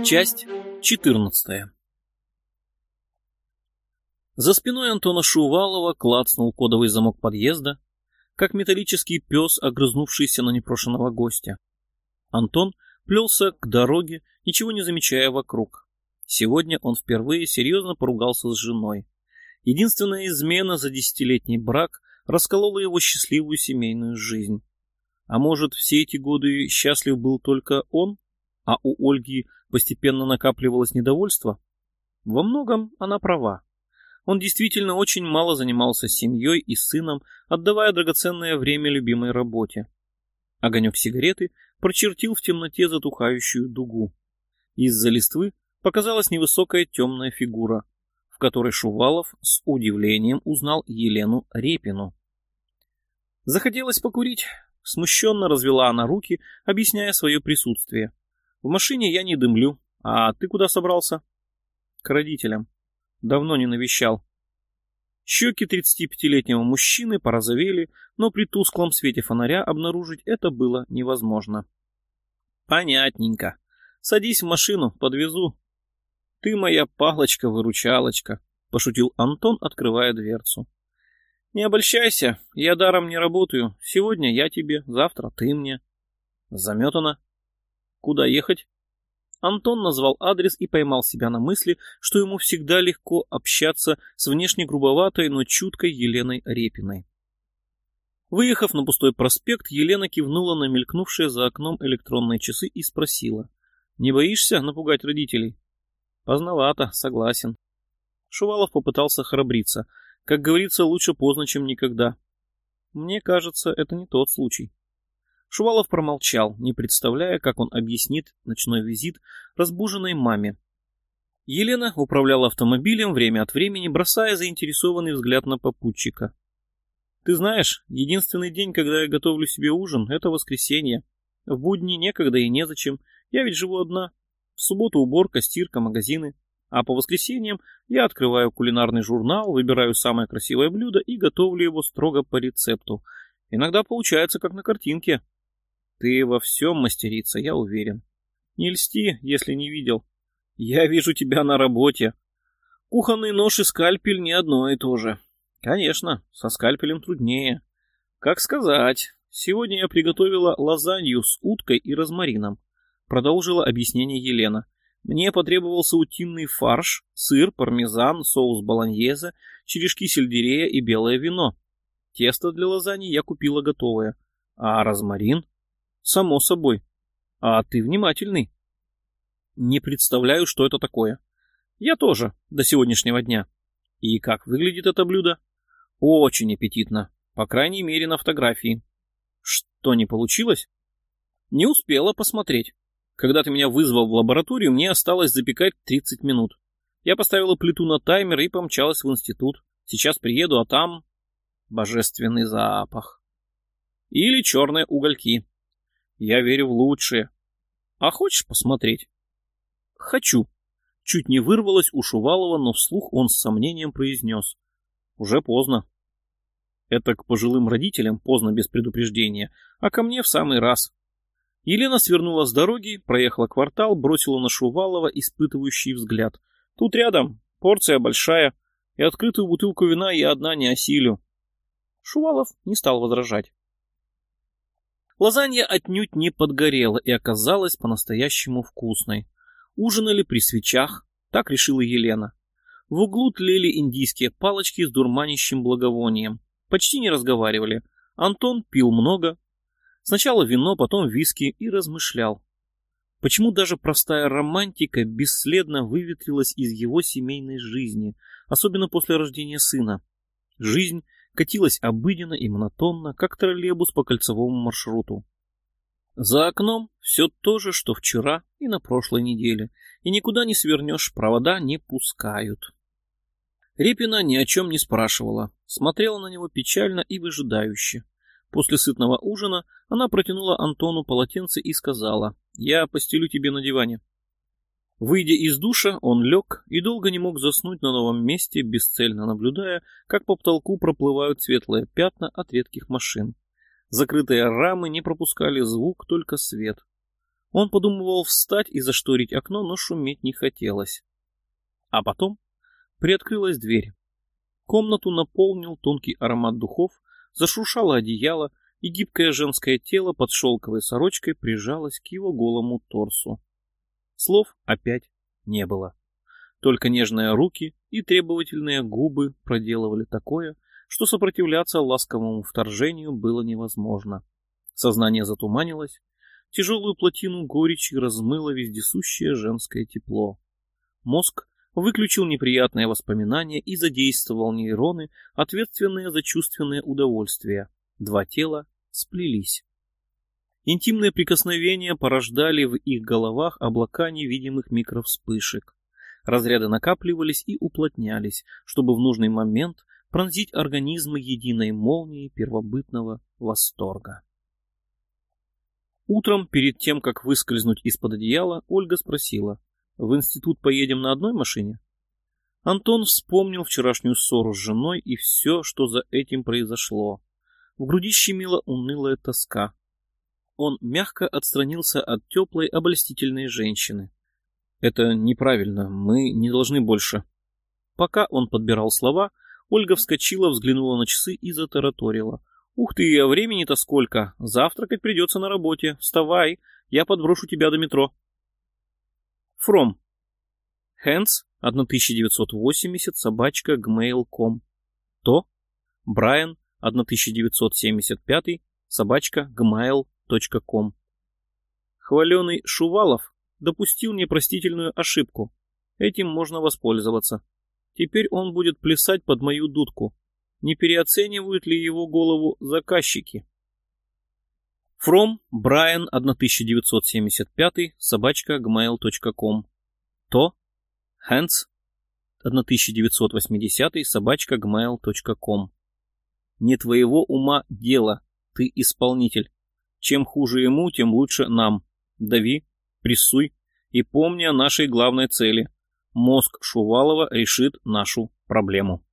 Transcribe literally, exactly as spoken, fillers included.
Часть четырнадцатая. За спиной Антона Шувалова клацнул кодовый замок подъезда, как металлический пес, огрызнувшийся на непрошенного гостя. Антон плелся к дороге, ничего не замечая вокруг. Сегодня он впервые серьезно поругался с женой. Единственная измена за десятилетний брак расколола его счастливую семейную жизнь. А может, все эти годы счастлив был только он, а у Ольги постепенно накапливалось недовольство? Во многом она права. Он действительно очень мало занимался семьей и сыном, отдавая драгоценное время любимой работе. Огонек сигареты прочертил в темноте затухающую дугу. Из-за листвы показалась невысокая темная фигура, в которой Шувалов с удивлением узнал Елену Репину. Захотелось покурить. Смущенно развела она руки, объясняя свое присутствие. «В машине я не дымлю. А ты куда собрался?» «К родителям. Давно не навещал». Щеки тридцатипятилетнего мужчины порозовели, но при тусклом свете фонаря обнаружить это было невозможно. «Понятненько. Садись в машину, подвезу». «Ты моя палочка-выручалочка», — пошутил Антон, открывая дверцу. «Не обольщайся, я даром не работаю. Сегодня я тебе, завтра ты мне». Заметано. «Куда ехать?» Антон назвал адрес и поймал себя на мысли, что ему всегда легко общаться с внешне грубоватой, но чуткой Еленой Репиной. Выехав на пустой проспект, Елена кивнула на мелькнувшие за окном электронные часы и спросила: «Не боишься напугать родителей?» «Поздновато, согласен». Шувалов попытался храбриться. Как говорится, лучше поздно, чем никогда. «Мне кажется, это не тот случай». Шувалов промолчал, не представляя, как он объяснит ночной визит разбуженной маме. Елена управляла автомобилем, время от времени бросая заинтересованный взгляд на попутчика. «Ты знаешь, единственный день, когда я готовлю себе ужин, это воскресенье. В будни некогда и незачем, я ведь живу одна. В субботу уборка, стирка, магазины. А по воскресеньям я открываю кулинарный журнал, выбираю самое красивое блюдо и готовлю его строго по рецепту. Иногда получается, как на картинке». «Ты во всем мастерица, я уверен. Не льсти, если не видел. Я вижу тебя на работе. Кухонный нож и скальпель не одно и то же». «Конечно, со скальпелем труднее». «Как сказать. Сегодня я приготовила лазанью с уткой и розмарином», — продолжила объяснение Елена. «Мне потребовался утиный фарш, сыр, пармезан, соус болоньезе, черешки сельдерея и белое вино. Тесто для лазаньи я купила готовое. А розмарин? Само собой. А ты внимательный». «Не представляю, что это такое». «Я тоже, до сегодняшнего дня». «И как выглядит это блюдо?» «Очень аппетитно. По крайней мере, на фотографии». «Что, не получилось?» «Не успела посмотреть. Когда ты меня вызвал в лабораторию, мне осталось запекать тридцать минут. Я поставила плиту на таймер и помчалась в институт. Сейчас приеду, а там божественный запах. Или черные угольки. Я верю в лучшее. А хочешь посмотреть?» «Хочу». Чуть не вырвалось у Шувалова, но вслух он с сомнением произнес: «Уже поздно». «Это к пожилым родителям поздно без предупреждения, а ко мне в самый раз». Елена свернула с дороги, проехала квартал, бросила на Шувалова испытывающий взгляд. «Тут рядом, порция большая, и открытую бутылку вина я одна не осилю». Шувалов не стал возражать. Лазанья отнюдь не подгорела и оказалась по-настоящему вкусной. Ужинали при свечах, так решила Елена. В углу тлели индийские палочки с дурманящим благовонием. Почти не разговаривали. Антон пил много. Сначала вино, потом виски и размышлял. Почему даже простая романтика бесследно выветрилась из его семейной жизни, особенно после рождения сына. Жизнь катилась обыденно и монотонно, как троллейбус по кольцевому маршруту. За окном все то же, что вчера и на прошлой неделе, и никуда не свернешь, провода не пускают. Репина ни о чем не спрашивала, смотрела на него печально и выжидающе. После сытного ужина она протянула Антону полотенце и сказала: «Я постелю тебе на диване». Выйдя из душа, он лег и долго не мог заснуть на новом месте, бесцельно наблюдая, как по потолку проплывают светлые пятна от редких машин. Закрытые рамы не пропускали звук, только свет. Он подумывал встать и зашторить окно, но шуметь не хотелось. А потом приоткрылась дверь. Комнату наполнил тонкий аромат духов, зашуршало одеяло, и гибкое женское тело под шелковой сорочкой прижалось к его голому торсу. Слов опять не было. Только нежные руки и требовательные губы проделывали такое, что сопротивляться ласковому вторжению было невозможно. Сознание затуманилось, тяжелую плотину горечи размыло вездесущее женское тепло. Мозг выключил неприятные воспоминания и задействовал нейроны, ответственные за чувственное удовольствие. Два тела сплелись. Интимные прикосновения порождали в их головах облака невидимых микровспышек. Разряды накапливались и уплотнялись, чтобы в нужный момент пронзить организмы единой молнией первобытного восторга. Утром, перед тем, как выскользнуть из-под одеяла, Ольга спросила: «В институт поедем на одной машине?» Антон вспомнил вчерашнюю ссору с женой и все, что за этим произошло. В груди щемила унылая тоска. Он мягко отстранился от теплой, обольстительной женщины. «Это неправильно, мы не должны больше». Пока он подбирал слова, Ольга вскочила, взглянула на часы и затараторила: «Ух ты, а времени-то сколько! Завтракать придется на работе. Вставай, я подброшу тебя до метро». From. Hands, тысяча девятьсот восемьдесят, собачка, gmail точка com. То. Brian, тысяча девятьсот семьдесят пять, собачка, gmail точка com. Хваленый Шувалов допустил непростительную ошибку. Этим можно воспользоваться. Теперь он будет плясать под мою дудку. Не переоценивают ли его голову заказчики? From Brian, тысяча девятьсот семьдесят пять, собачка, gmail точка com. То. Hands, тысяча девятьсот восемьдесят, собачка, gmail точка com. Не твоего ума дело, ты исполнитель. Чем хуже ему, тем лучше нам. Дави, прессуй и помни о нашей главной цели. Мозг Шувалова решит нашу проблему.